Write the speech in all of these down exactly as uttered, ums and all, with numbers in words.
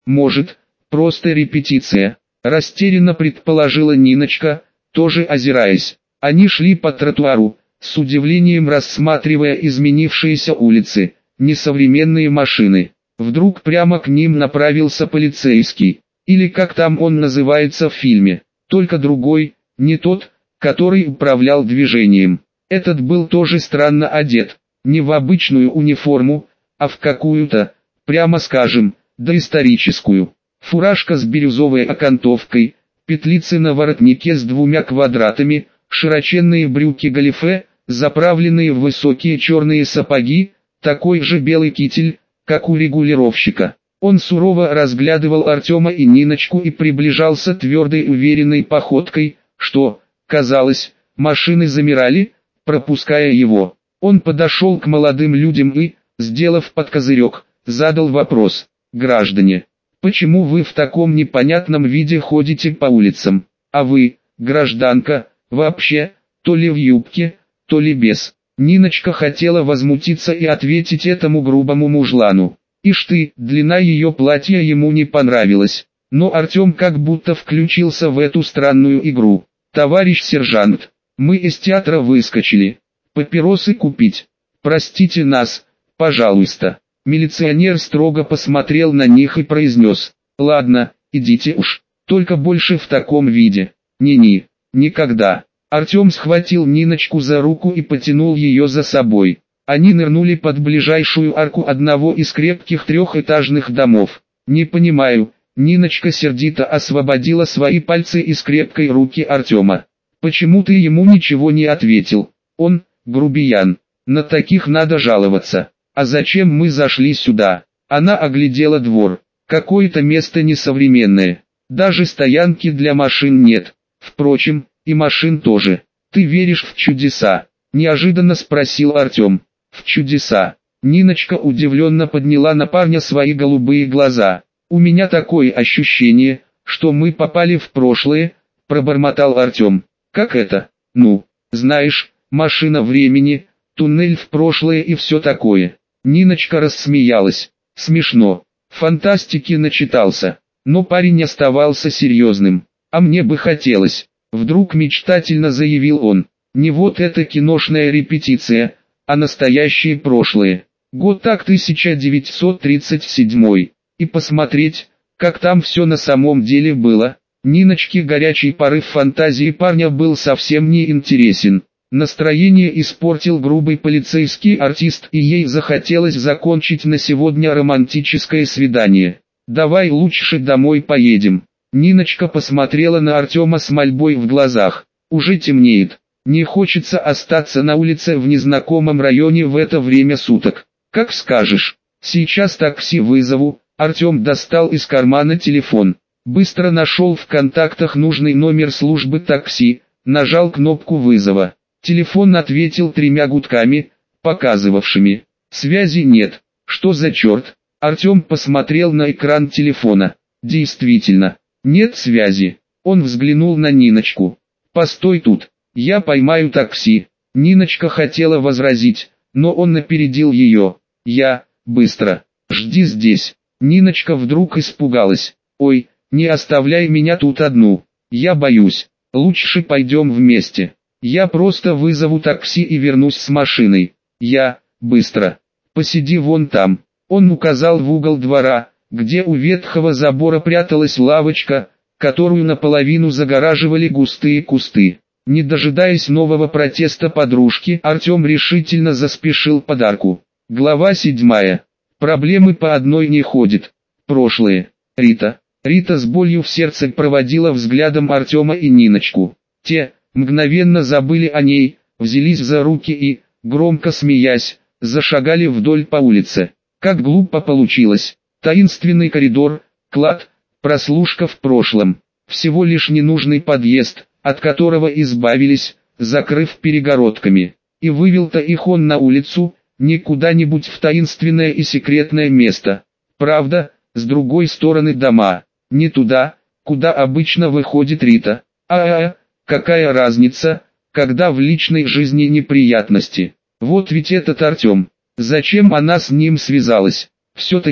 Может, просто репетиция, растерянно предположила Ниночка, тоже озираясь. Они шли по тротуару, с удивлением рассматривая изменившиеся улицы, несовременные машины. Вдруг прямо к ним направился полицейский, или как там он называется в фильме, только другой, не тот, который управлял движением. Этот был тоже странно одет, не в обычную униформу, а в какую-то, прямо скажем, доисторическую. Фуражка с бирюзовой окантовкой, петлицы на воротнике с двумя квадратами, широченные брюки-галифе, заправленные в высокие черные сапоги, такой же белый китель, как у регулировщика. Он сурово разглядывал Артема и Ниночку и приближался твердой уверенной походкой, что, казалось, машины замирали, пропуская его. Он подошел к молодым людям и, сделав подкозырек, задал вопрос: «Граждане, почему вы в таком непонятном виде ходите по улицам? А вы, гражданка, вообще, то ли в юбке, то ли без?» Ниночка хотела возмутиться и ответить этому грубому мужлану. Ишь ты, длина ее платья ему не понравилась. Но Артем как будто включился в эту странную игру. «Товарищ сержант, мы из театра выскочили. Папиросы купить? Простите нас, пожалуйста». Милиционер строго посмотрел на них и произнес: «Ладно, идите уж, только больше в таком виде. Не-не, никогда». Артем схватил Ниночку за руку и потянул ее за собой. Они нырнули под ближайшую арку одного из крепких трехэтажных домов. «Не понимаю», Ниночка сердито освободила свои пальцы из крепкой руки Артема. «Почему ты ему ничего не ответил? Он, грубиян, на таких надо жаловаться. А зачем мы зашли сюда?» Она оглядела двор. Какое-то место несовременное. Даже стоянки для машин нет. Впрочем, и машин тоже. «Ты веришь в чудеса?» – неожиданно спросил Артем. «В чудеса?» Ниночка удивленно подняла на парня свои голубые глаза. «У меня такое ощущение, что мы попали в прошлое», – пробормотал Артем. «Как это?» «Ну, знаешь, машина времени, туннель в прошлое и все такое». Ниночка рассмеялась. «Смешно. Фантастики начитался». Но парень оставался серьезным. «А мне бы хотелось», – вдруг мечтательно заявил он. «Не вот эта киношная репетиция, а настоящее прошлое. Год так тысяча девятьсот тридцать седьмой. И посмотреть, как там все на самом деле было». Ниночке горячий порыв фантазии парня был совсем не интересен. Настроение испортил грубый полицейский артист, и ей захотелось закончить на сегодня романтическое свидание. «Давай лучше домой поедем». Ниночка посмотрела на Артема с мольбой в глазах. «Уже темнеет. Не хочется остаться на улице в незнакомом районе в это время суток». «Как скажешь. Сейчас такси вызову». Артем достал из кармана телефон. Быстро нашел в контактах нужный номер службы такси, нажал кнопку вызова. Телефон ответил тремя гудками, показывавшими: «Связи нет». «Что за черт?» Артем посмотрел на экран телефона. Действительно, нет связи. Он взглянул на Ниночку. «Постой тут, я поймаю такси». Ниночка хотела возразить, но он опередил ее. «Я, быстро, жди здесь». Ниночка вдруг испугалась. «Ой, не оставляй меня тут одну, я боюсь, лучше пойдем вместе. Я просто вызову такси и вернусь с машиной». «Я, быстро, посиди вон там». Он указал в угол двора, где у ветхого забора пряталась лавочка, которую наполовину загораживали густые кусты. Не дожидаясь нового протеста подружки, Артем решительно заспешил под арку. Глава седьмая. Проблемы по одной не ходит. Прошлое. Рита. Рита с болью в сердце проводила взглядом Артема и Ниночку. Те, мгновенно забыли о ней, взялись за руки и, громко смеясь, зашагали вдоль по улице. Как глупо получилось. Таинственный коридор, клад, прослушка в прошлом. Всего лишь ненужный подъезд, от которого избавились, закрыв перегородками. И вывел-то их он на улицу, не куда-нибудь в таинственное и секретное место. Правда, с другой стороны дома, не туда, куда обычно выходит Рита. А-а-а, какая разница, когда в личной жизни неприятности. Вот ведь этот Артем, зачем она с ним связалась? Все-таки,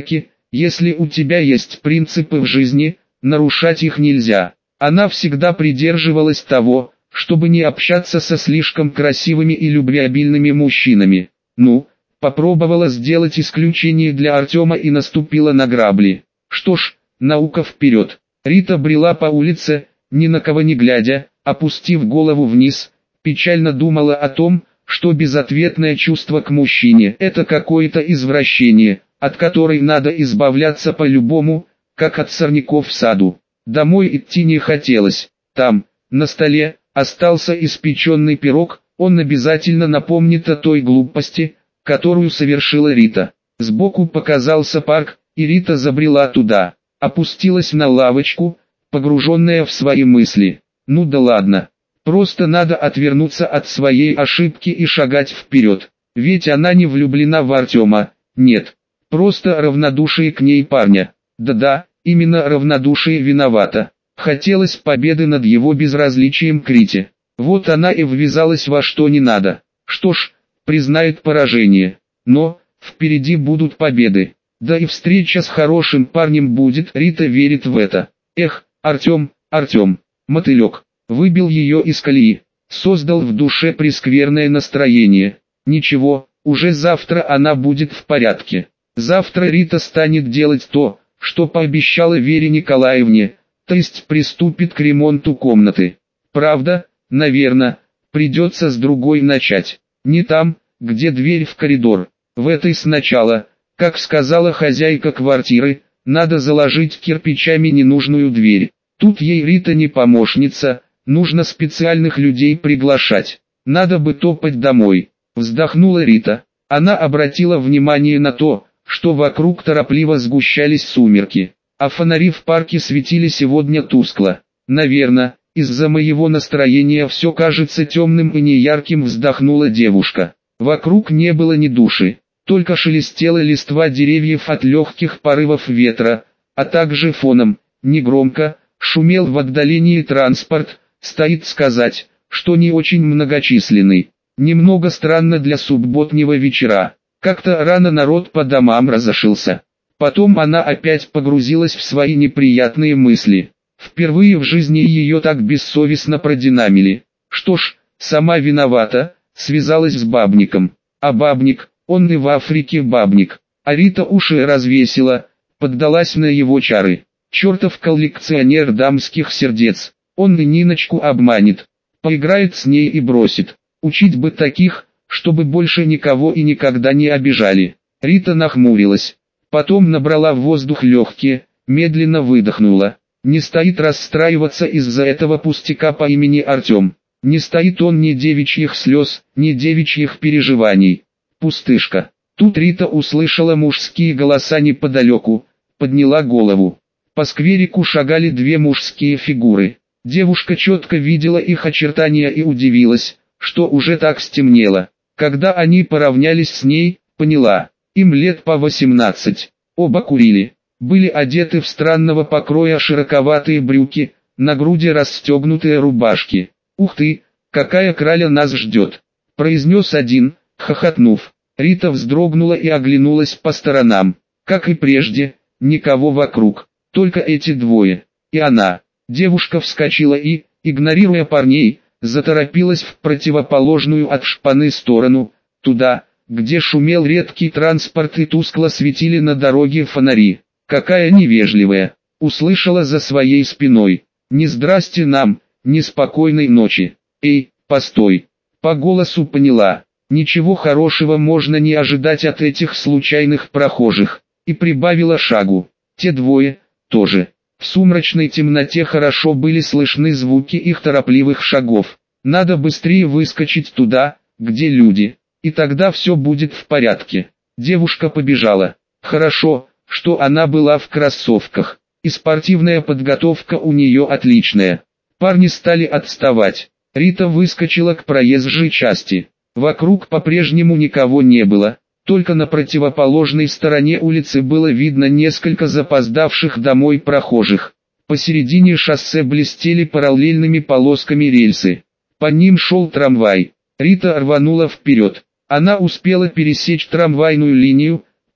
Если у тебя есть принципы в жизни, нарушать их нельзя. Она всегда придерживалась того, чтобы не общаться со слишком красивыми и любвеобильными мужчинами. Ну, попробовала сделать исключение для Артема и наступила на грабли. Что ж, наука вперед. Рита брела по улице, ни на кого не глядя, опустив голову вниз, печально думала о том, что безответное чувство к мужчине – это какое-то извращение, от которой надо избавляться по-любому, как от сорняков в саду. Домой идти не хотелось. Там, на столе, остался испеченный пирог, он обязательно напомнит о той глупости, которую совершила Рита. Сбоку показался парк, и Рита забрела туда, опустилась на лавочку, погруженная в свои мысли. Ну да ладно, просто надо отвернуться от своей ошибки и шагать вперед. Ведь она не влюблена в Артема, нет, просто равнодушие к ней парня. Да-да, именно равнодушие виновато. Хотелось победы над его безразличием к Рите. Вот она и ввязалась во что не надо. Что ж, признает поражение. Но, впереди будут победы. Да и встреча с хорошим парнем будет, Рита верит в это. Эх, Артем, Артем, мотылек, выбил ее из колеи. Создал в душе прескверное настроение. Ничего, уже завтра она будет в порядке. Завтра Рита станет делать то, что пообещала Вере Николаевне, то есть приступит к ремонту комнаты. Правда, наверное, придется с другой начать. Не там, где дверь в коридор. В этой сначала, как сказала хозяйка квартиры, надо заложить кирпичами ненужную дверь. Тут ей Рита не помощница, нужно специальных людей приглашать. Надо бы топать домой. Вздохнула Рита. Она обратила внимание на то, что вокруг торопливо сгущались сумерки, а фонари в парке светили сегодня тускло. Наверное, из-за моего настроения все кажется темным и неярким, вздохнула девушка. Вокруг не было ни души, только шелестела листва деревьев от легких порывов ветра, а также фоном, негромко, шумел в отдалении транспорт, стоит сказать, что не очень многочисленный. Немного странно для субботнего вечера. Как-то рано народ по домам разошелся. Потом она опять погрузилась в свои неприятные мысли. Впервые в жизни ее так бессовестно продинамили. Что ж, сама виновата, связалась с бабником. А бабник, он и в Африке бабник. А Рита уши развесила, поддалась на его чары. Чертов коллекционер дамских сердец. Он и Ниночку обманет. Поиграет с ней и бросит. Учить бы таких, чтобы больше никого и никогда не обижали. Рита нахмурилась. Потом набрала в воздух легкие, медленно выдохнула. Не стоит расстраиваться из-за этого пустяка по имени Артем. Не стоит он ни девичьих слез, ни девичьих переживаний. Пустышка. Тут Рита услышала мужские голоса неподалеку, подняла голову. По скверику шагали две мужские фигуры. Девушка четко видела их очертания и удивилась, что уже так стемнело. Когда они поравнялись с ней, поняла, им лет по восемнадцать. Оба курили, были одеты в странного покроя широковатые брюки, на груди расстегнутые рубашки. «Ух ты, какая краля нас ждет!» – произнес один, хохотнув. Рита вздрогнула и оглянулась по сторонам. Как и прежде, никого вокруг, только эти двое. И она. Девушка вскочила и, игнорируя парней, заторопилась в противоположную от шпаны сторону, туда, где шумел редкий транспорт и тускло светили на дороге фонари. «Какая невежливая!» — услышала за своей спиной. «Не здрасте нам, ни спокойной ночи!» «Эй, постой!» По голосу поняла. Ничего хорошего можно не ожидать от этих случайных прохожих. И прибавила шагу. Те двое, тоже. В сумрачной темноте хорошо были слышны звуки их торопливых шагов. Надо быстрее выскочить туда, где люди, и тогда все будет в порядке. Девушка побежала. Хорошо, что она была в кроссовках, и спортивная подготовка у нее отличная. Парни стали отставать. Рита выскочила к проезжей части. Вокруг по-прежнему никого не было. Только на противоположной стороне улицы было видно несколько запоздавших домой прохожих. Посередине шоссе блестели параллельными полосками рельсы. По ним шел трамвай. Рита рванула вперед. Она успела пересечь трамвайную линию,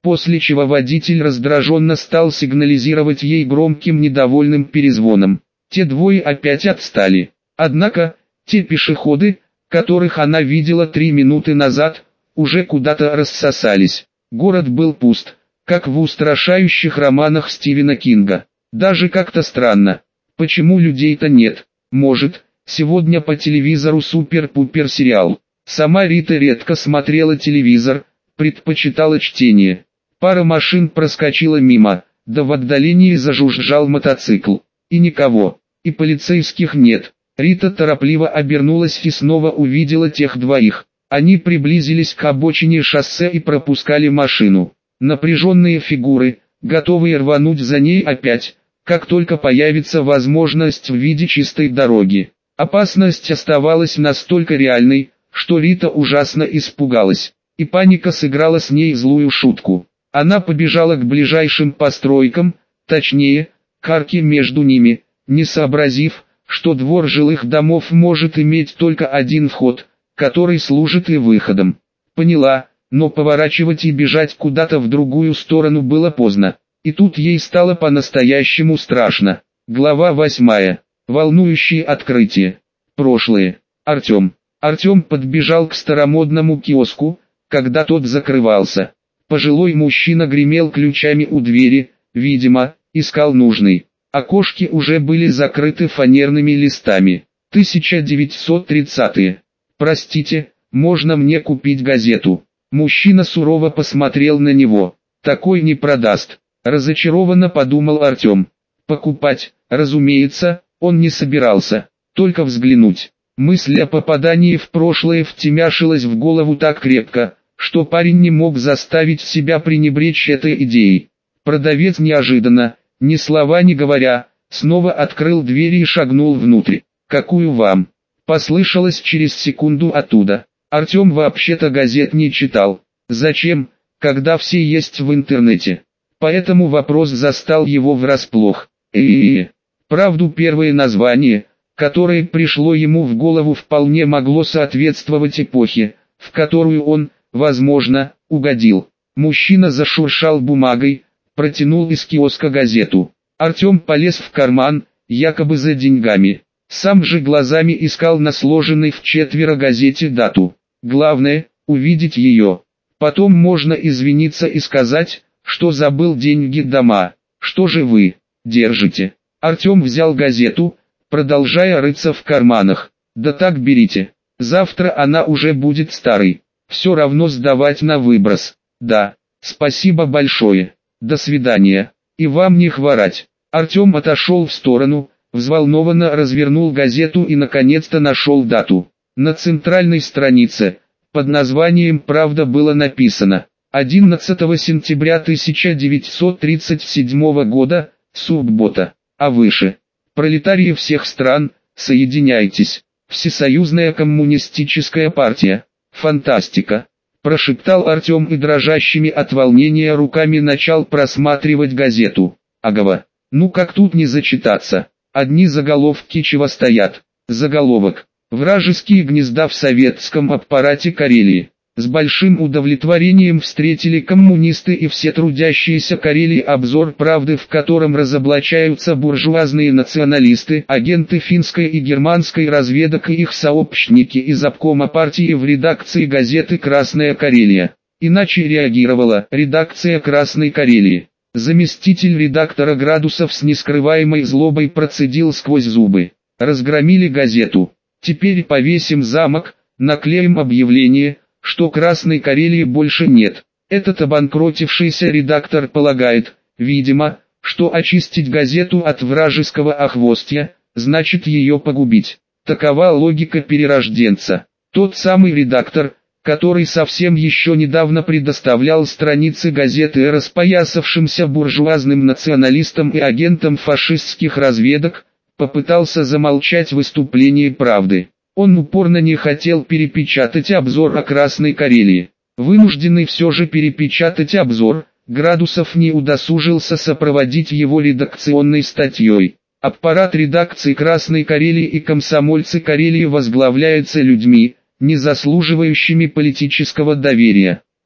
после чего водитель раздраженно стал сигнализировать ей громким недовольным перезвоном. Те двое опять отстали. Однако, те пешеходы, которых она видела три минуты назад, уже куда-то рассосались. Город был пуст, как в устрашающих романах Стивена Кинга. Даже как-то странно. Почему людей-то нет? Может, сегодня по телевизору супер-пупер сериал. Сама Рита редко смотрела телевизор, предпочитала чтение. Пара машин проскочила мимо, да в отдалении зажужжал мотоцикл. И никого, и полицейских нет. Рита торопливо обернулась и снова увидела тех двоих. Они приблизились к обочине шоссе и пропускали машину. Напряженные фигуры, готовые рвануть за ней опять, как только появится возможность в виде чистой дороги. Опасность оставалась настолько реальной, что Рита ужасно испугалась, и паника сыграла с ней злую шутку. Она побежала к ближайшим постройкам, точнее, к арке между ними, не сообразив, что двор жилых домов может иметь только один вход, который служит и выходом. Поняла, но поворачивать и бежать куда-то в другую сторону было поздно. И тут ей стало по-настоящему страшно. Глава восьмая. Волнующие открытия. Прошлое. Артем. Артем подбежал к старомодному киоску, когда тот закрывался. Пожилой мужчина гремел ключами у двери, видимо, искал нужный. Окошки уже были закрыты фанерными листами. тысяча девятьсот тридцатые. «Простите, можно мне купить газету?» Мужчина сурово посмотрел на него. «Такой не продаст», — разочарованно подумал Артем. Покупать, разумеется, он не собирался, только взглянуть. Мысль о попадании в прошлое втемяшилась в голову так крепко, что парень не мог заставить себя пренебречь этой идеей. Продавец неожиданно, ни слова не говоря, снова открыл дверь и шагнул внутрь. «Какую вам?» — послышалось через секунду оттуда. Артем вообще-то газет не читал. Зачем, когда все есть в интернете? Поэтому вопрос застал его врасплох. И правду первое название, которое пришло ему в голову, вполне могло соответствовать эпохе, в которую он, возможно, угодил. Мужчина зашуршал бумагой, протянул из киоска газету. Артем полез в карман, якобы за деньгами. Сам же глазами искал на сложенной в четверо газете дату. Главное, увидеть ее. Потом можно извиниться и сказать, что забыл деньги дома. Что же вы держите? Артем взял газету, продолжая рыться в карманах. Да так берите. Завтра она уже будет старой. Все равно сдавать на выброс. Да, спасибо большое. До свидания. И вам не хворать. Артем отошел в сторону, взволнованно развернул газету и наконец-то нашел дату. На центральной странице, под названием «Правда» было написано одиннадцатого сентября тысяча девятьсот тридцать седьмого года, суббота. А выше: пролетарии всех стран, соединяйтесь. Всесоюзная коммунистическая партия. Фантастика. Прошептал Артем и дрожащими от волнения руками начал просматривать газету. Агава. Ну как тут не зачитаться? Одни заголовки чего стоят. Заголовок: «Вражеские гнезда в советском аппарате Карелии». С большим удовлетворением встретили коммунисты и все трудящиеся Карелии обзор «Правды», в котором разоблачаются буржуазные националисты, агенты финской и германской разведок и их сообщники из обкома партии в редакции газеты «Красная Карелия». Иначе реагировала редакция «Красной Карелии». Заместитель редактора Градусов с нескрываемой злобой процедил сквозь зубы. Разгромили газету. Теперь повесим замок, наклеим объявление, что Красной Карелии больше нет. Этот обанкротившийся редактор полагает, видимо, что очистить газету от вражеского охвостья, значит ее погубить. Такова логика перерожденца. Тот самый редактор, который совсем еще недавно предоставлял страницы газеты распоясавшимся буржуазным националистам и агентам фашистских разведок, попытался замолчать выступление «Правды». Он упорно не хотел перепечатать обзор о Красной Карелии. Вынужденный все же перепечатать обзор, Градусов не удосужился сопроводить его редакционной статьей. Аппарат редакции Красной Карелии и комсомольцы Карелии возглавляется людьми, не заслуживающими политического доверия.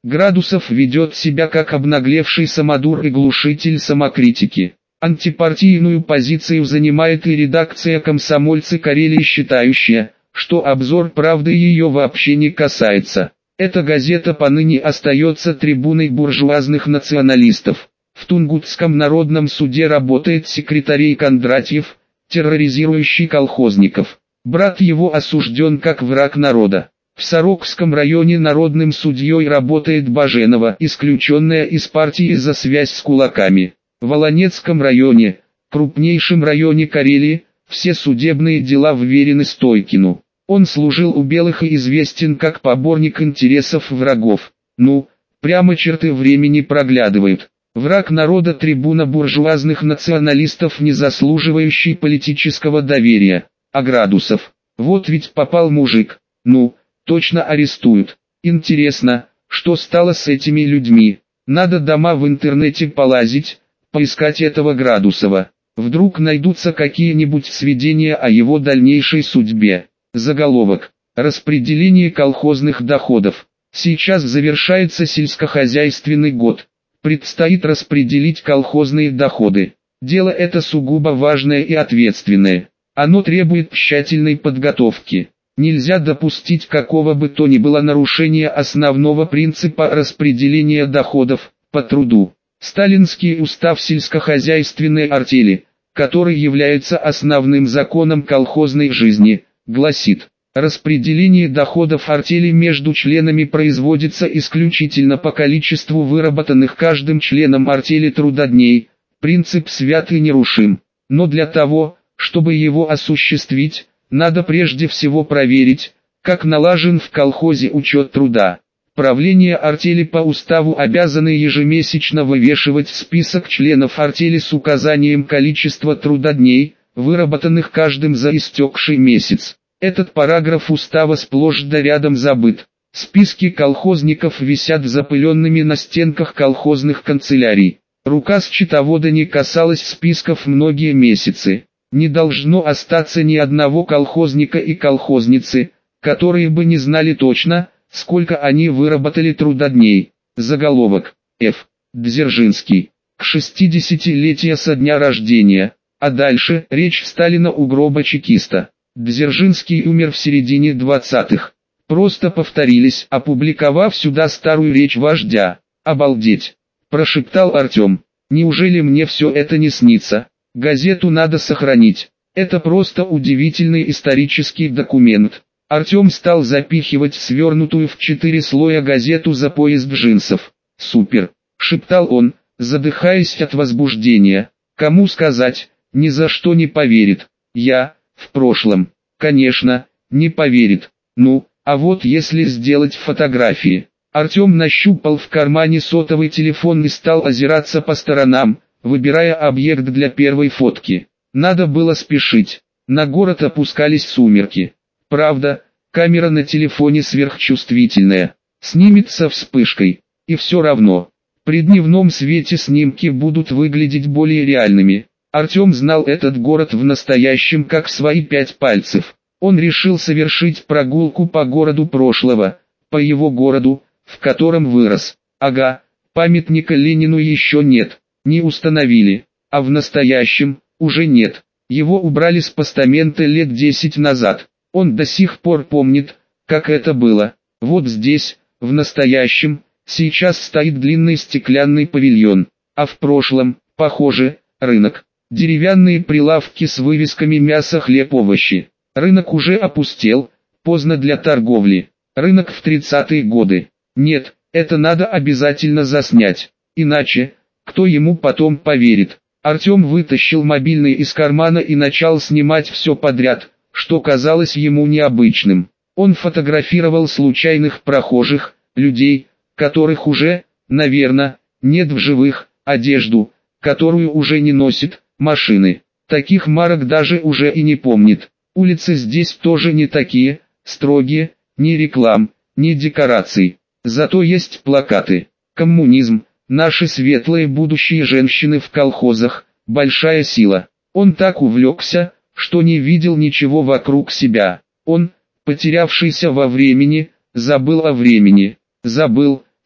Градусов ведет себя как обнаглевший самодур и глушитель самокритики. Антипартийную позицию занимает и редакция «Комсомольцы Карелии», считающая, что обзор «Правды» ее вообще не касается. Эта газета поныне остается трибуной буржуазных националистов. В Тунгусском народном суде работает секретарь Кондратьев, терроризирующий колхозников. Брат его осужден как враг народа. В Сорокском районе народным судьей работает Баженова, исключенная из партии за связь с кулаками. В Волонецком районе, крупнейшем районе Карелии, все судебные дела вверены Стойкину. Он служил у белых и известен как поборник интересов врагов. Ну, прямо черты времени проглядывают. Враг народа, трибуна буржуазных националистов, не заслуживающий политического доверия. А Градусов? Вот ведь попал мужик. Ну, точно арестуют. Интересно, что стало с этими людьми? Надо дома в интернете полазить, поискать этого Градусова. Вдруг найдутся какие-нибудь сведения о его дальнейшей судьбе. Заголовок. Распределение колхозных доходов. Сейчас завершается сельскохозяйственный год. Предстоит распределить колхозные доходы. Дело это сугубо важное и ответственное. Оно требует тщательной подготовки. Нельзя допустить какого бы то ни было нарушения основного принципа распределения доходов по труду. Сталинский устав сельскохозяйственной артели, который является основным законом колхозной жизни, гласит: распределение доходов артели между членами производится исключительно по количеству выработанных каждым членом артели трудодней. Принцип свят и нерушим. Но для того, чтобы его осуществить, надо прежде всего проверить, как налажен в колхозе учет труда. Правление артели по уставу обязаны ежемесячно вывешивать список членов артели с указанием количества трудодней, выработанных каждым за истекший месяц. Этот параграф устава сплошь да рядом забыт. Списки колхозников висят запыленными на стенках колхозных канцелярий. Рука счетовода не касалась списков многие месяцы. Не должно остаться ни одного колхозника и колхозницы, которые бы не знали точно, сколько они выработали трудодней. Заголовок. Ф. Дзержинский. К шестидесятилетию со дня рождения. А дальше речь Сталина у гроба чекиста. Дзержинский умер в середине двадцатых. Просто повторились, опубликовав сюда старую речь вождя. Обалдеть! Прошептал Артем. Неужели мне все это не снится? Газету надо сохранить. Это просто удивительный исторический документ. Артем стал запихивать свернутую в четыре слоя газету за пояс джинсов. «Супер!» — шептал он, задыхаясь от возбуждения. «Кому сказать, ни за что не поверит. Я, в прошлом, конечно, не поверит. Ну, а вот если сделать фотографии». Артем нащупал в кармане сотовый телефон и стал озираться по сторонам, выбирая объект для первой фотки. Надо было спешить. На город опускались сумерки. Правда, камера на телефоне сверхчувствительная. Снимет со вспышкой. И все равно. При дневном свете снимки будут выглядеть более реальными. Артем знал этот город в настоящем как свои пять пальцев. Он решил совершить прогулку по городу прошлого. По его городу, в котором вырос. Ага, памятника Ленину еще нет. Не установили, а в настоящем, уже нет. Его убрали с постамента лет десять назад. Он до сих пор помнит, как это было. Вот здесь, в настоящем, сейчас стоит длинный стеклянный павильон. А в прошлом, похоже, рынок. Деревянные прилавки с вывесками мясо, хлеб, овощи. Рынок уже опустел, поздно для торговли. Рынок в тридцатые годы. Нет, это надо обязательно заснять. Иначе... кто ему потом поверит? Артем вытащил мобильный из кармана и начал снимать все подряд, что казалось ему необычным. Он фотографировал случайных прохожих, людей, которых уже, наверное, нет в живых, одежду, которую уже не носит, машины. Таких марок даже уже и не помнит. Улицы здесь тоже не такие, строгие, ни реклам, ни декораций. Зато есть плакаты. Коммунизм. Наши светлые будущие женщины в колхозах, большая сила. Он так увлекся, что не видел ничего вокруг себя. Он, потерявшийся во времени, забыл о времени. Забыл,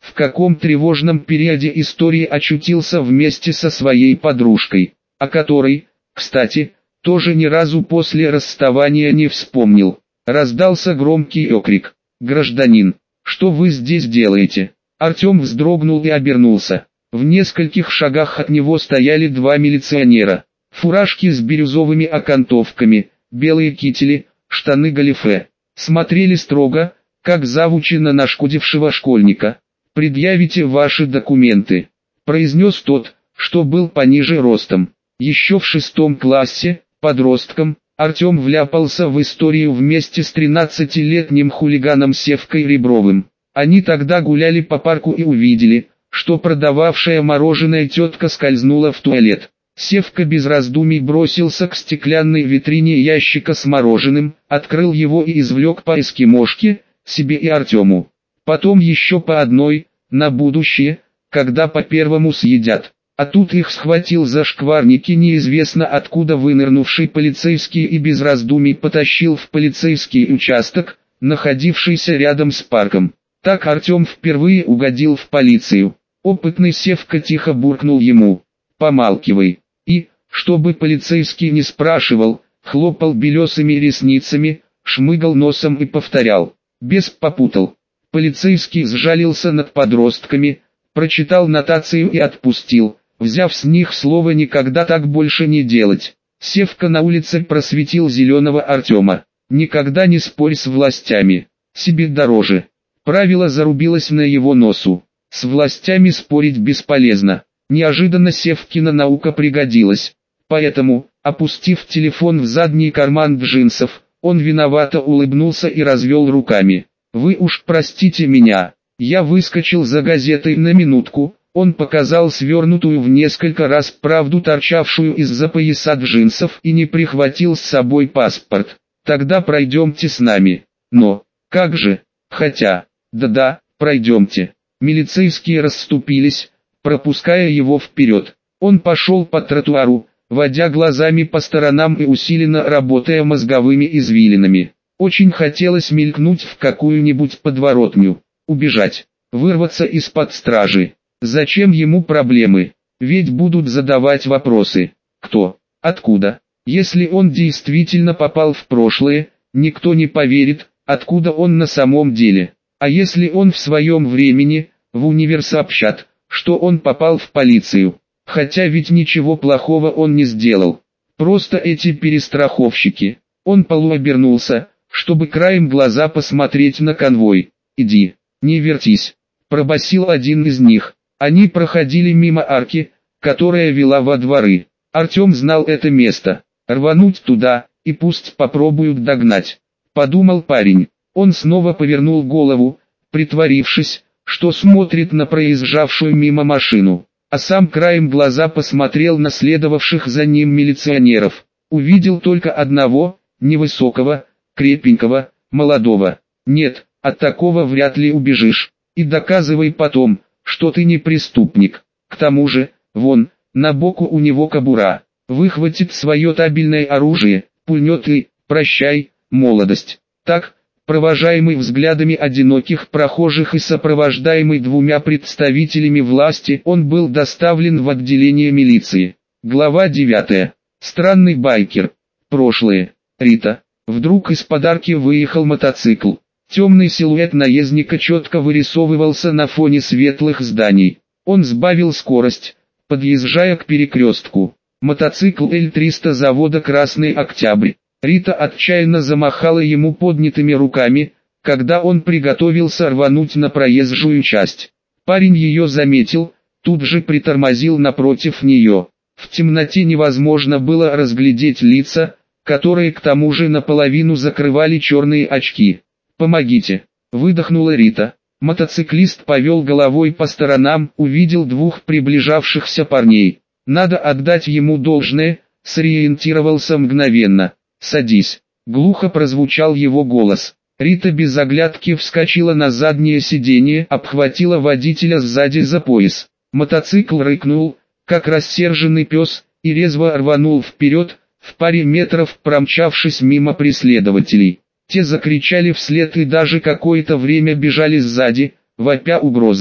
в каком тревожном периоде истории очутился вместе со своей подружкой, о которой, кстати, тоже ни разу после расставания не вспомнил. Раздался громкий окрик: «Гражданин, что вы здесь делаете?» Артем вздрогнул и обернулся. В нескольких шагах от него стояли два милиционера. Фуражки с бирюзовыми окантовками, белые кители, штаны-галифе. Смотрели строго, как завучи на нашкодившего школьника. «Предъявите ваши документы», — произнес тот, что был пониже ростом. Еще в шестом классе, подростком, Артем вляпался в историю вместе с тринадцатилетним хулиганом Севкой Ребровым. Они тогда гуляли по парку и увидели, что продававшая мороженое тетка скользнула в туалет. Севка без раздумий бросился к стеклянной витрине ящика с мороженым, открыл его и извлек по эскимошке, себе и Артему. Потом еще по одной, на будущее, когда по первому съедят. А тут их схватил за шкварники неизвестно откуда вынырнувший полицейский и без раздумий потащил в полицейский участок, находившийся рядом с парком. Так Артем впервые угодил в полицию. Опытный Севка тихо буркнул ему: «Помалкивай». И, чтобы полицейский не спрашивал, хлопал белесыми ресницами, шмыгал носом и повторял: «Без попутал». Полицейский сжалился над подростками, прочитал нотацию и отпустил, взяв с них слово никогда так больше не делать. Севка на улице просветил зеленого Артема: «Никогда не спорь с властями, себе дороже». Правило зарубилось на его носу. С властями спорить бесполезно. Неожиданно Севкина наука пригодилась. Поэтому, опустив телефон в задний карман джинсов, он виновато улыбнулся и развел руками. «Вы уж простите меня, я выскочил за газетой на минутку». Он показал свернутую в несколько раз правду, торчавшую из-за пояса джинсов, и не прихватил с собой паспорт. «Тогда пройдемте с нами». «Но, как же, хотя, да-да, пройдемте». Милицейские расступились, пропуская его вперед. Он пошел по тротуару, водя глазами по сторонам и усиленно работая мозговыми извилинами. Очень хотелось мелькнуть в какую-нибудь подворотню, убежать, вырваться из-под стражи. Зачем ему проблемы? Ведь будут задавать вопросы. Кто? Откуда? Если он действительно попал в прошлое, никто не поверит, откуда он на самом деле. А если он в своем времени, в универ сообщат, что он попал в полицию? Хотя ведь ничего плохого он не сделал. Просто эти перестраховщики. Он полуобернулся, чтобы краем глаза посмотреть на конвой. «Иди, не вертись», — пробасил один из них. Они проходили мимо арки, которая вела во дворы. Артем знал это место. Рвануть туда, и пусть попробуют догнать, подумал парень. Он снова повернул голову, притворившись, что смотрит на проезжавшую мимо машину, а сам краем глаза посмотрел на следовавших за ним милиционеров. Увидел только одного, невысокого, крепенького, молодого. Нет, от такого вряд ли убежишь. И доказывай потом, что ты не преступник. К тому же, вон, на боку у него кобура. Выхватит свое табельное оружие, пульнет и, прощай, молодость. Так, провожаемый взглядами одиноких прохожих и сопровождаемый двумя представителями власти, он был доставлен в отделение милиции. Глава девятая. Странный байкер. Прошлое. Рита. Вдруг из подарки выехал мотоцикл. Темный силуэт наездника четко вырисовывался на фоне светлых зданий. Он сбавил скорость, подъезжая к перекрестку. Мотоцикл Л триста завода «Красный Октябрь». Рита отчаянно замахала ему поднятыми руками, когда он приготовился рвануть на проезжую часть. Парень ее заметил, тут же притормозил напротив нее. В темноте невозможно было разглядеть лица, которые к тому же наполовину закрывали черные очки. «Помогите!» — выдохнула Рита. Мотоциклист повел головой по сторонам, увидел двух приближавшихся парней. Надо отдать ему должное, сориентировался мгновенно. «Садись!» — глухо прозвучал его голос. Рита без оглядки вскочила на заднее сиденье, обхватила водителя сзади за пояс. Мотоцикл рыкнул, как рассерженный пес, и резво рванул вперед, в паре метров промчавшись мимо преследователей. Те закричали вслед и даже какое-то время бежали сзади, вопя угрозы.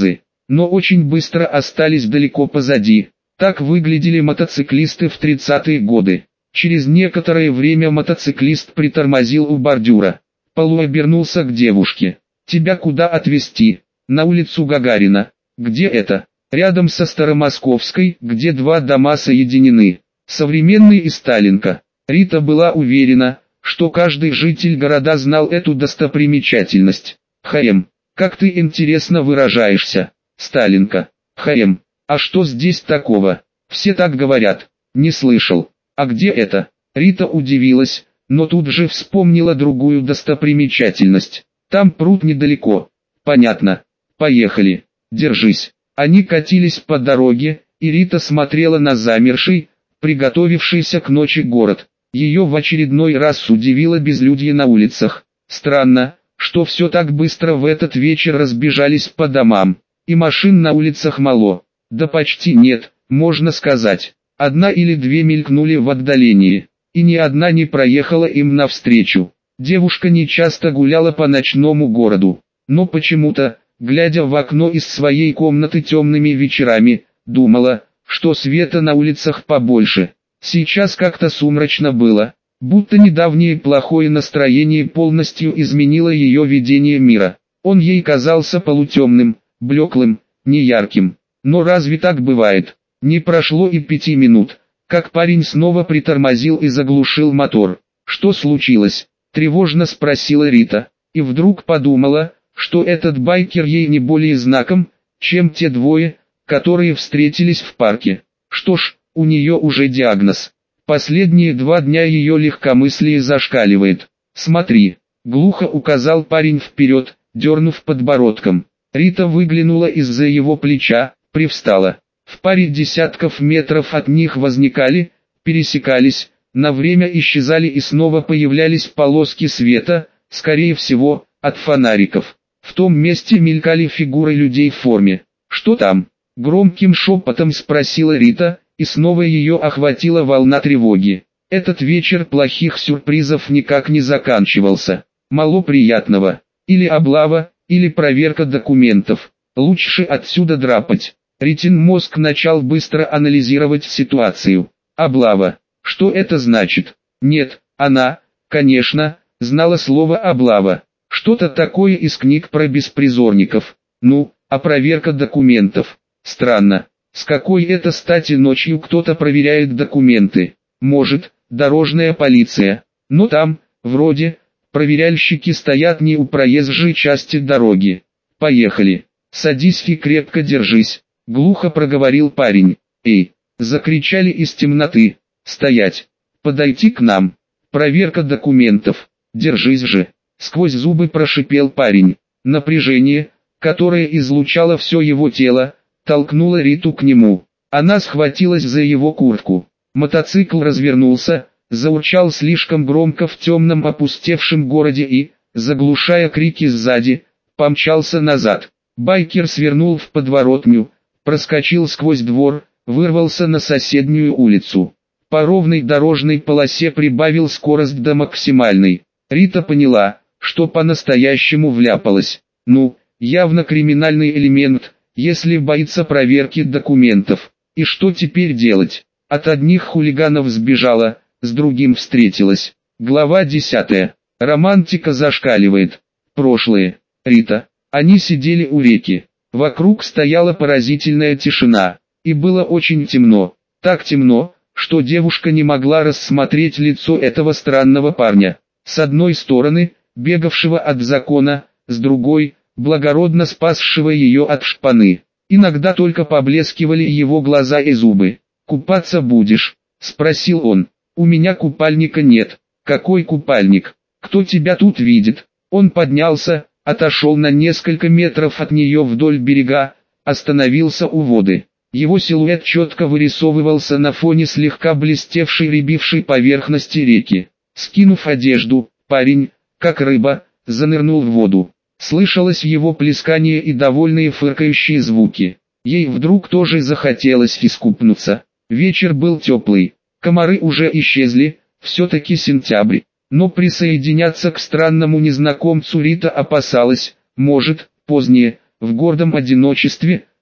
но очень быстро остались далеко позади. Так выглядели мотоциклисты в тридцатые годы. Через некоторое время мотоциклист притормозил у бордюра. Полу обернулся к девушке. «Тебя куда отвезти?» «На улицу Гагарина». «Где это?» «Рядом со Старомосковской, где два дома соединены. Современный и Сталинка». Рита была уверена, что каждый житель города знал эту достопримечательность. «Хаем, как ты интересно выражаешься. Сталинка. Хаем. А что здесь такого? Все так говорят». «Не слышал». «А где это?» Рита удивилась, но тут же вспомнила другую достопримечательность. «Там пруд недалеко». «Понятно. Поехали. Держись». Они катились по дороге, и Рита смотрела на замерший, приготовившийся к ночи город. Ее в очередной раз удивило безлюдье на улицах. Странно, что все так быстро в этот вечер разбежались по домам. И машин на улицах мало. Да почти нет, можно сказать. Одна или две мелькнули в отдалении, и ни одна не проехала им навстречу. Девушка нечасто гуляла по ночному городу, но почему-то, глядя в окно из своей комнаты темными вечерами, думала, что света на улицах побольше. Сейчас как-то сумрачно было, будто недавнее плохое настроение полностью изменило ее видение мира. Он ей казался полутемным, блеклым, неярким. Но разве так бывает? Не прошло и пяти минут, как парень снова притормозил и заглушил мотор. «Что случилось?» – тревожно спросила Рита, и вдруг подумала, что этот байкер ей не более знаком, чем те двое, которые встретились в парке. Что ж, у нее уже диагноз. Последние два дня ее легкомыслие зашкаливает. «Смотри», – глухо указал парень вперед, дернув подбородком. Рита выглянула из-за его плеча, привстала. В паре десятков метров от них возникали, пересекались, на время исчезали и снова появлялись полоски света, скорее всего, от фонариков. В том месте мелькали фигуры людей в форме. «Что там?» – громким шепотом спросила Рита, и снова ее охватила волна тревоги. Этот вечер плохих сюрпризов никак не заканчивался. Мало приятного. Или облава, или проверка документов. Лучше отсюда драпать. Ритин мозг начал быстро анализировать ситуацию. Облава. Что это значит? Нет, она, конечно, знала слово облава. Что-то такое из книг про беспризорников. Ну, а проверка документов. Странно. С какой это стати ночью кто-то проверяет документы? Может, дорожная полиция. Но там, вроде, проверяльщики стоят не у проезжей части дороги. Поехали. Садись и крепко держись. Глухо проговорил парень. «Эй!» – закричали из темноты. «Стоять! Подойти к нам! Проверка документов! Держись же!» Сквозь зубы прошипел парень. Напряжение, которое излучало все его тело, толкнуло Риту к нему. Она схватилась за его куртку. Мотоцикл развернулся, заурчал слишком громко в темном опустевшем городе и, заглушая крики сзади, помчался назад. Байкер свернул в подворотню, проскочил сквозь двор, вырвался на соседнюю улицу. По ровной дорожной полосе прибавил скорость до максимальной. Рита поняла, что по-настоящему вляпалась. Ну, явно криминальный элемент, если боится проверки документов. И что теперь делать? От одних хулиганов сбежала, с другим встретилась. Глава десятая. Романтика зашкаливает. Прошлое. Рита. Они сидели у реки. Вокруг стояла поразительная тишина, и было очень темно. Так темно, что девушка не могла рассмотреть лицо этого странного парня. С одной стороны, бегавшего от закона, с другой, благородно спасшего ее от шпаны. Иногда только поблескивали его глаза и зубы. «Купаться будешь?» – спросил он. «У меня купальника нет». «Какой купальник? Кто тебя тут видит?» Он поднялся, отошел на несколько метров от нее вдоль берега, остановился у воды. Его силуэт четко вырисовывался на фоне слегка блестевшей рябившей поверхности реки. Скинув одежду, парень, как рыба, занырнул в воду. Слышалось его плескание и довольные фыркающие звуки. Ей вдруг тоже захотелось искупнуться. Вечер был теплый, комары уже исчезли, все-таки сентябрь. Но присоединяться к странному незнакомцу Рита опасалась, может, позднее, в гордом одиночестве,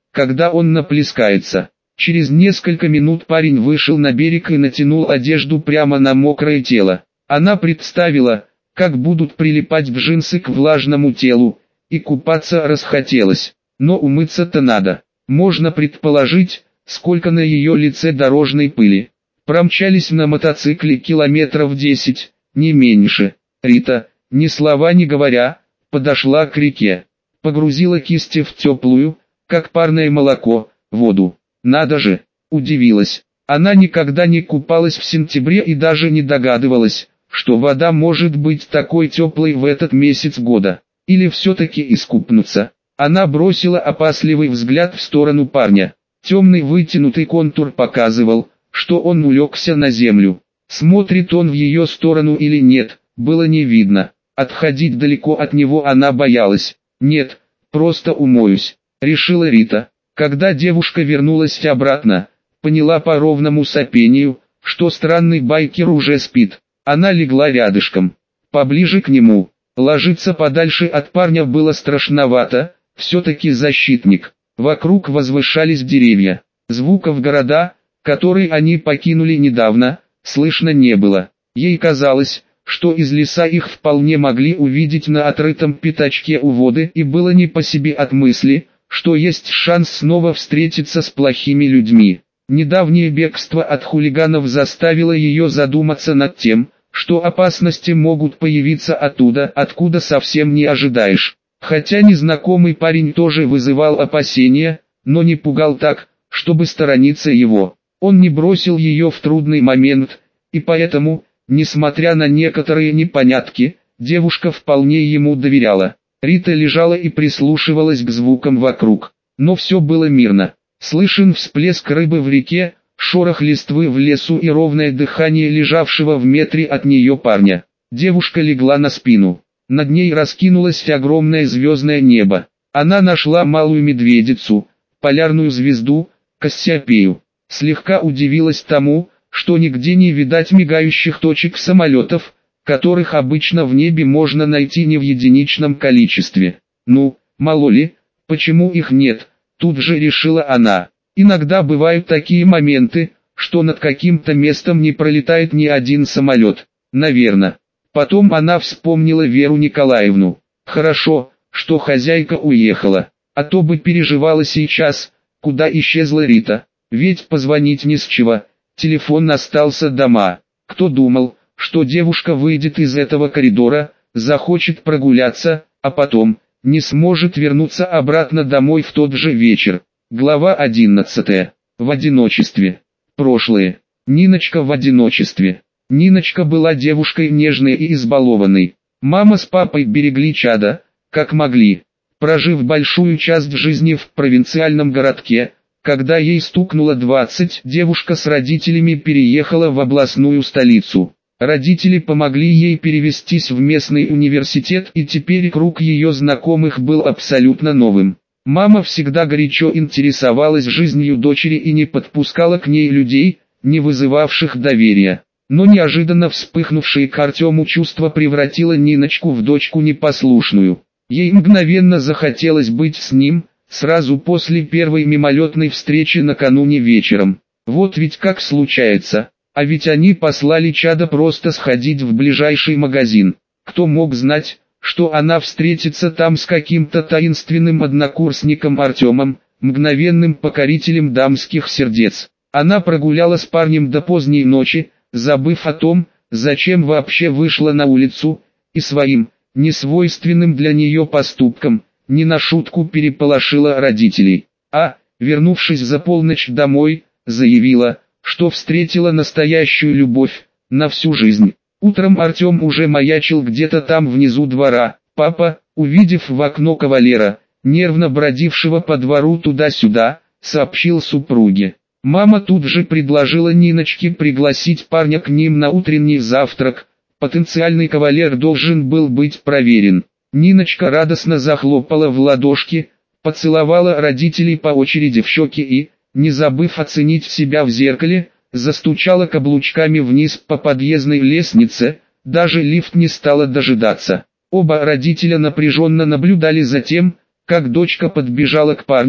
когда он наплескается. Через несколько минут парень вышел на берег и натянул одежду прямо на мокрое тело. Она представила, как будут прилипать джинсы к влажному телу, и купаться расхотелось. Но умыться-то надо. Можно предположить, сколько на ее лице дорожной пыли. Промчались на мотоцикле километров десять, не меньше. Рита, ни слова не говоря, подошла к реке. Погрузила кисти в теплую, как парное молоко, воду. Надо же, удивилась. Она никогда не купалась в сентябре и даже не догадывалась, что вода может быть такой теплой в этот месяц года. Или все-таки искупнуться. Она бросила опасливый взгляд в сторону парня. Темный вытянутый контур показывал, что он улегся на землю. Смотрит он в ее сторону или нет, было не видно. Отходить далеко от него она боялась. «Нет, просто умоюсь», — решила Рита. Когда девушка вернулась обратно, поняла по ровному сопению, что странный байкер уже спит. Она легла рядышком, поближе к нему. Ложиться подальше от парня было страшновато, все-таки защитник. Вокруг возвышались деревья. Звуков города, который они покинули недавно, слышно не было. Ей казалось, что из леса их вполне могли увидеть на отрытом пятачке у воды, и было не по себе от мысли, что есть шанс снова встретиться с плохими людьми. Недавнее бегство от хулиганов заставило ее задуматься над тем, что опасности могут появиться оттуда, откуда совсем не ожидаешь. Хотя незнакомый парень тоже вызывал опасения, но не пугал так, чтобы сторониться его. Он не бросил ее в трудный момент, и поэтому, несмотря на некоторые непонятки, девушка вполне ему доверяла. Рита лежала и прислушивалась к звукам вокруг, но все было мирно. Слышен всплеск рыбы в реке, шорох листвы в лесу и ровное дыхание лежавшего в метре от нее парня. Девушка легла на спину. Над ней раскинулось огромное звездное небо. Она нашла малую медведицу, полярную звезду, Кассиопею. Слегка удивилась тому, что нигде не видать мигающих точек самолетов, которых обычно в небе можно найти не в единичном количестве. Ну, мало ли, почему их нет, тут же решила она. Иногда бывают такие моменты, что над каким-то местом не пролетает ни один самолет. Наверно. Потом она вспомнила Веру Николаевну. Хорошо, что хозяйка уехала, а то бы переживала сейчас, куда исчезла Рита. Ведь позвонить не с чего, телефон остался дома. Кто думал, что девушка выйдет из этого коридора, захочет прогуляться, а потом не сможет вернуться обратно домой в тот же вечер. Глава одиннадцатая. В одиночестве. Прошлое. Ниночка в одиночестве. Ниночка была девушкой нежной и избалованной. Мама с папой берегли чада, как могли. Прожив большую часть жизни в провинциальном городке, когда ей стукнуло двадцать, девушка с родителями переехала в областную столицу. Родители помогли ей перевестись в местный университет, и теперь круг ее знакомых был абсолютно новым. Мама всегда горячо интересовалась жизнью дочери и не подпускала к ней людей, не вызывавших доверия. Но неожиданно вспыхнувшее к Артему чувство превратило Ниночку в дочку непослушную. Ей мгновенно захотелось быть с ним, сразу после первой мимолетной встречи накануне вечером. Вот ведь как случается, а ведь они послали чада просто сходить в ближайший магазин. Кто мог знать, что она встретится там с каким-то таинственным однокурсником Артемом, мгновенным покорителем дамских сердец. Она прогуляла с парнем до поздней ночи, забыв о том, зачем вообще вышла на улицу, и своим, несвойственным для нее поступком, не на шутку переполошила родителей. А, вернувшись за полночь домой, заявила, что встретила настоящую любовь, на всю жизнь. Утром Артем уже маячил где-то там внизу двора. Папа, увидев в окно кавалера, нервно бродившего по двору туда-сюда, сообщил супруге. Мама тут же предложила Ниночке пригласить парня к ним на утренний завтрак. Потенциальный кавалер должен был быть проверен. Ниночка радостно захлопала в ладошки, поцеловала родителей по очереди в щеки и, не забыв оценить себя в зеркале, застучала каблучками вниз по подъездной лестнице, даже лифт не стала дожидаться. Оба родителя напряженно наблюдали за тем, как дочка подбежала к парню,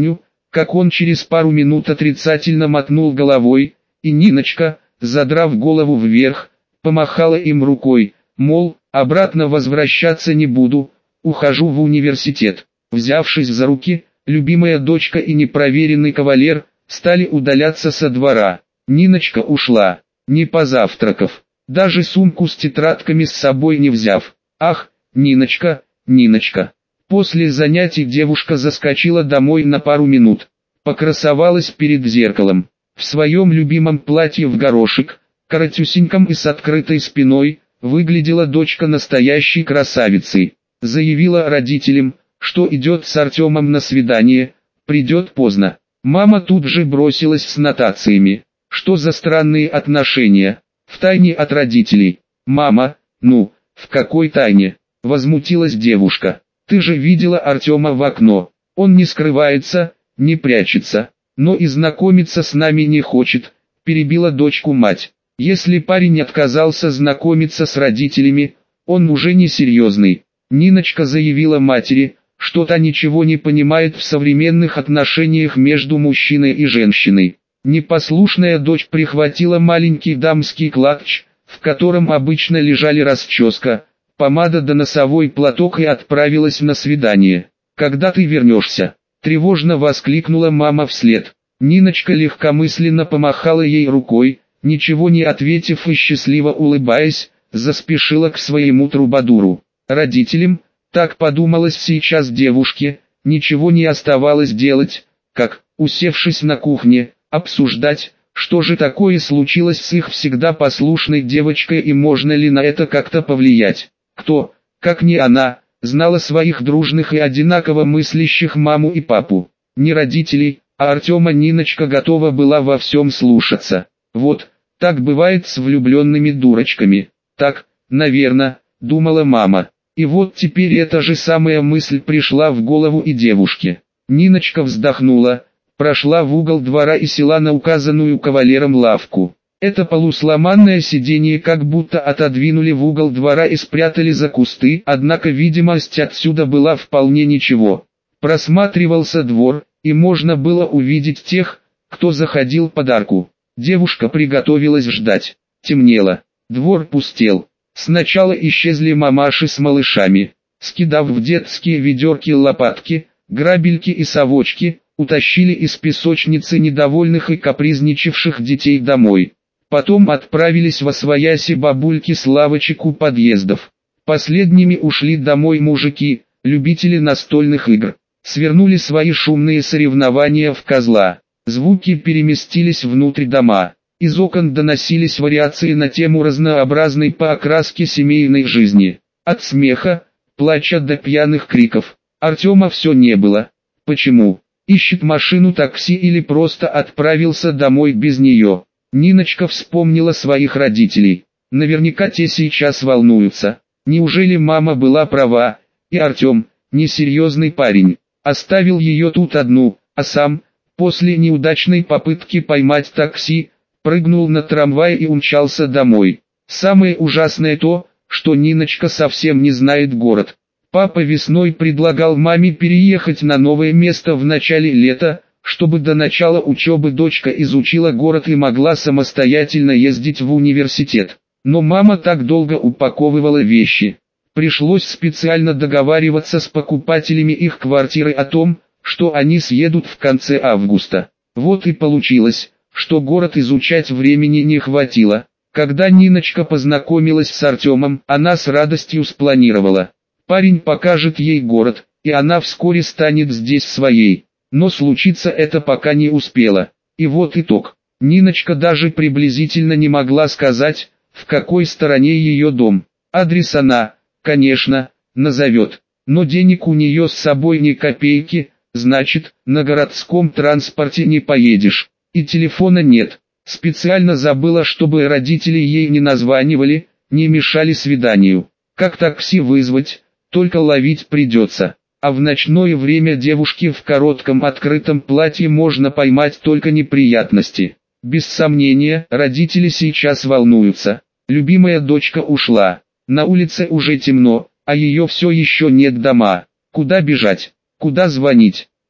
как он через пару минут отрицательно мотнул головой, и Ниночка, задрав голову вверх, помахала им рукой, мол, обратно возвращаться не буду, ухожу в университет. Взявшись за руки, любимая дочка и непроверенный кавалер стали удаляться со двора. Ниночка ушла, не позавтракав, даже сумку с тетрадками с собой не взяв. Ах, Ниночка, Ниночка. После занятий девушка заскочила домой на пару минут, покрасовалась перед зеркалом. В своем любимом платье в горошек, коротюсеньком и с открытой спиной, выглядела дочка настоящей красавицей. Заявила родителям, что идет с Артемом на свидание, придет поздно. Мама тут же бросилась с нотациями. Что за странные отношения? Втайне от родителей. Мама, ну, в какой тайне? Возмутилась девушка. Ты же видела Артема в окно. Он не скрывается, не прячется, но и знакомиться с нами не хочет, перебила дочку мать. Если парень отказался знакомиться с родителями, он уже не серьезный. Ниночка заявила матери, что та ничего не понимает в современных отношениях между мужчиной и женщиной. Непослушная дочь прихватила маленький дамский клатч, в котором обычно лежали расческа, помада да носовой платок, и отправилась на свидание. «Когда ты вернешься?» – тревожно воскликнула мама вслед. Ниночка легкомысленно помахала ей рукой, ничего не ответив и счастливо улыбаясь, заспешила к своему трубадуру. Родителям, так подумалось сейчас девушке, ничего не оставалось делать, как, усевшись на кухне, обсуждать, что же такое случилось с их всегда послушной девочкой и можно ли на это как-то повлиять. Кто, как не она, знала своих дружных и одинаково мыслящих маму и папу. Не родителей, а Артема Ниночка готова была во всем слушаться. Вот, так бывает с влюбленными дурочками. Так, наверное, думала мама. И вот теперь эта же самая мысль пришла в голову и девушке. Ниночка вздохнула, прошла в угол двора и села на указанную кавалером лавку. Это полусломанное сиденье как будто отодвинули в угол двора и спрятали за кусты, однако видимость отсюда была вполне ничего. Просматривался двор, и можно было увидеть тех, кто заходил под арку. Девушка приготовилась ждать. Темнело, двор пустел. Сначала исчезли мамаши с малышами, скидав в детские ведерки лопатки, грабельки и совочки, утащили из песочницы недовольных и капризничавших детей домой. Потом отправились восвояси бабульки с лавочек у подъездов. Последними ушли домой мужики, любители настольных игр. Свернули свои шумные соревнования в козла. Звуки переместились внутрь дома. Из окон доносились вариации на тему разнообразной по окраске семейной жизни. От смеха, плача до пьяных криков. Артема все не было. Почему? Ищет машину такси или просто отправился домой без нее? Ниночка вспомнила своих родителей. Наверняка те сейчас волнуются. Неужели мама была права, и Артем, несерьезный парень, оставил ее тут одну, а сам, после неудачной попытки поймать такси, прыгнул на трамвай и умчался домой. Самое ужасное то, что Ниночка совсем не знает город. Папа весной предлагал маме переехать на новое место в начале лета, чтобы до начала учебы дочка изучила город и могла самостоятельно ездить в университет. Но мама так долго упаковывала вещи. Пришлось специально договариваться с покупателями их квартиры о том, что они съедут в конце августа. Вот и получилось, что город изучать времени не хватило. Когда Ниночка познакомилась с Артемом, она с радостью спланировала. Парень покажет ей город, и она вскоре станет здесь своей. Но случиться это пока не успело. И вот итог. Ниночка даже приблизительно не могла сказать, в какой стороне ее дом. Адрес она, конечно, назовет. Но денег у нее с собой ни копейки, значит, на городском транспорте не поедешь. И телефона нет. Специально забыла, чтобы родители ей не названивали, не мешали свиданию. Как такси вызвать, только ловить придется. А в ночное время девушке в коротком открытом платье можно поймать только неприятности. Без сомнения, родители сейчас волнуются. Любимая дочка ушла. На улице уже темно, а ее все еще нет дома. Куда бежать? Куда звонить?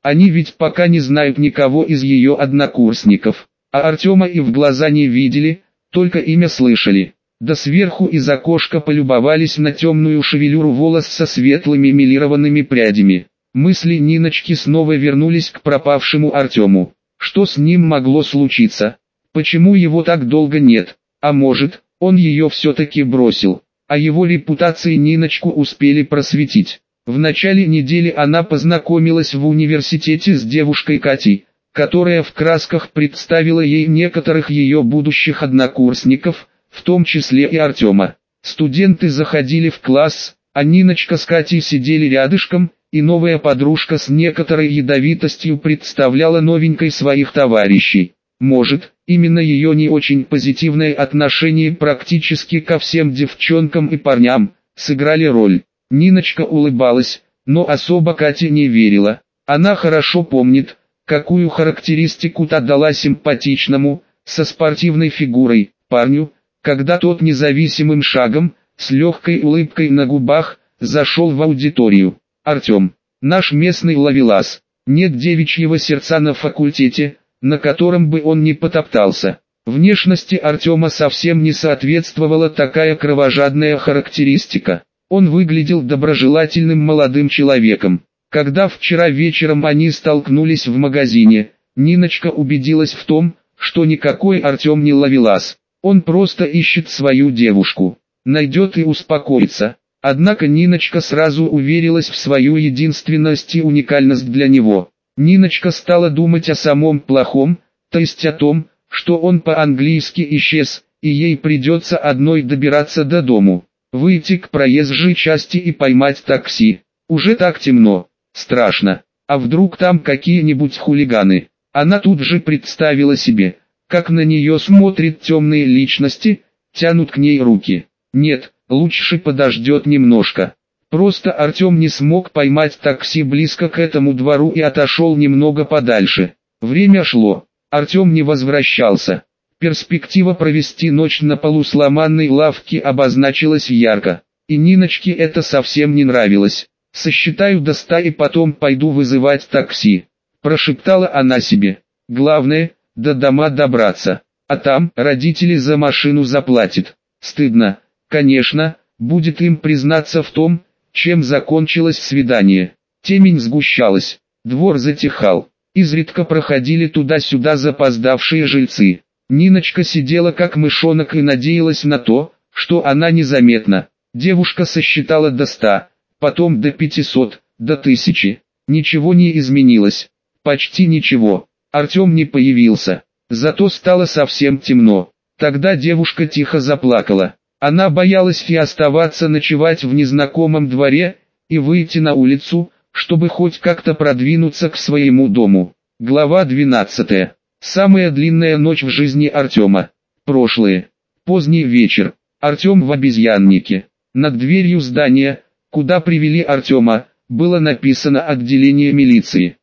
Они ведь пока не знают никого из ее однокурсников, а Артема и в глаза не видели, только имя слышали. Да сверху из окошка полюбовались на темную шевелюру волос со светлыми милированными прядями. Мысли Ниночки снова вернулись к пропавшему Артему. Что с ним могло случиться? Почему его так долго нет? А может, он ее все-таки бросил? О его репутации Ниночку успели просветить. В начале недели она познакомилась в университете с девушкой Катей, которая в красках представила ей некоторых ее будущих однокурсников, в том числе и Артема. Студенты заходили в класс, а Ниночка с Катей сидели рядышком, и новая подружка с некоторой ядовитостью представляла новенькой своих товарищей. Может, именно ее не очень позитивное отношение практически ко всем девчонкам и парням сыграли роль. Ниночка улыбалась, но особо Кате не верила. Она хорошо помнит, какую характеристику та дала симпатичному, со спортивной фигурой, парню, когда тот независимым шагом, с легкой улыбкой на губах, зашел в аудиторию. «Артем, наш местный ловелас, нет девичьего сердца на факультете, на котором бы он не потоптался». Внешности Артема совсем не соответствовала такая кровожадная характеристика. Он выглядел доброжелательным молодым человеком. Когда вчера вечером они столкнулись в магазине, Ниночка убедилась в том, что никакой Артем не ловелас. Он просто ищет свою девушку. Найдет и успокоится. Однако Ниночка сразу уверилась в свою единственность и уникальность для него. Ниночка стала думать о самом плохом, то есть о том, что он по-английски исчез, и ей придется одной добираться до дому. Выйти к проезжей части и поймать такси. Уже так темно. Страшно. А вдруг там какие-нибудь хулиганы? Она тут же представила себе, как на нее смотрят темные личности, тянут к ней руки. Нет, лучше подождет немножко. Просто Артем не смог поймать такси близко к этому двору и отошел немного подальше. Время шло. Артем не возвращался. Перспектива провести ночь на полусломанной лавке обозначилась ярко. И Ниночке это совсем не нравилось. «Сосчитаю до ста и потом пойду вызывать такси», – прошептала она себе. «Главное, до дома добраться. А там родители за машину заплатят. Стыдно, конечно, будет им признаться в том, чем закончилось свидание». Темень сгущалась, двор затихал. Изредка проходили туда-сюда запоздавшие жильцы. Ниночка сидела как мышонок и надеялась на то, что она незаметна. Девушка сосчитала до ста, потом до пятисот, до тысячи. Ничего не изменилось. Почти ничего. Артем не появился. Зато стало совсем темно. Тогда девушка тихо заплакала. Она боялась и оставаться ночевать в незнакомом дворе, и выйти на улицу, чтобы хоть как-то продвинуться к своему дому. Глава двенадцатая. Самая длинная ночь в жизни Артема. Прошлое. Поздний вечер. Артем в обезьяннике. Над дверью здания, куда привели Артема, было написано «Отделение милиции».